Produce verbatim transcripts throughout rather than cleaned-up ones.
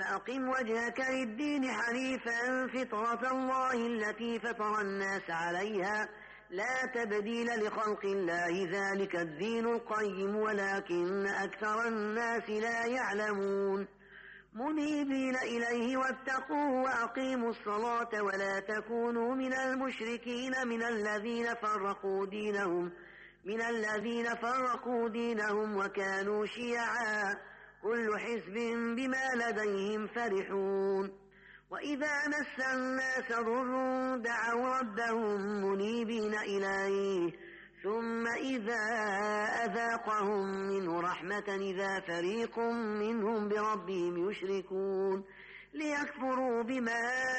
فأقم وجهك للدين حنيفا فطرة الله التي فطر الناس عليها لا تبديل لخلق الله ذلك الدين القيم ولكن أكثر الناس لا يعلمون منيبين إليه واتقوه وأقيموا الصلاة ولا تكونوا من المشركين من الذين فرقوا دينهم من الذين فرقوا دينهم وكانوا شيعا كل حزب بما لديهم فرحون وإذا مس الناس ضر دعوا ربهم منيبين إليه ثم إذا أذاقهم منه رحمة إذا فريق منهم بربهم يشركون ليكفروا بما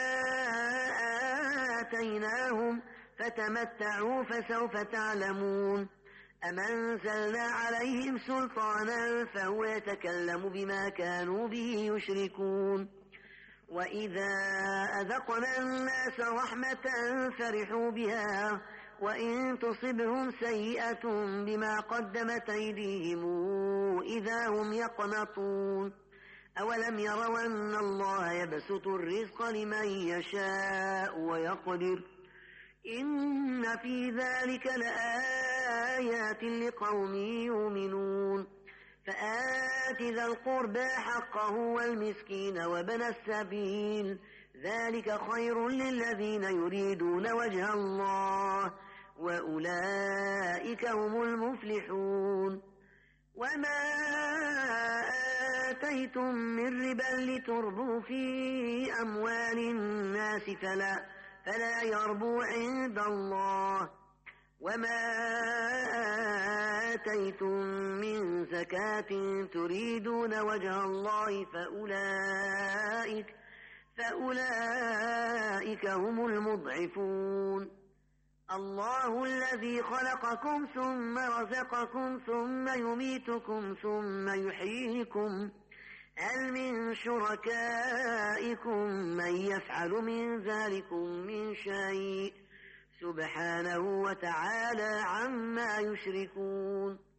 آتيناهم فتمتعوا فسوف تعلمون أم أنزلنا عليهم سلطانا فهو يتكلم بما كانوا به يشركون وإذا أذقنا الناس رحمة فرحوا بها وإن تصبهم سيئة بما قدمت أيديهم إذا هم يقنطون أولم يروا أن الله يبسط الرزق لمن يشاء ويقدر إن في ذلك لآيات لقوم يؤمنون فآت ذا القربى حقه والمسكين وابن السبيل ذلك خير للذين يريدون وجه الله وأولئك هم المفلحون وما آتيتم من ربا لتربوا في أموال الناس فلا, فلا يربو عند الله وما آتيتم من زكاة تريدون وجه الله فأولئك فأولئك هم المضعفون الله الذي خلقكم ثم رزقكم ثم يميتكم ثم يحييكم هل من شركائكم من يفعل من ذلكم من شيء سبحانه وتعالى عما يشركون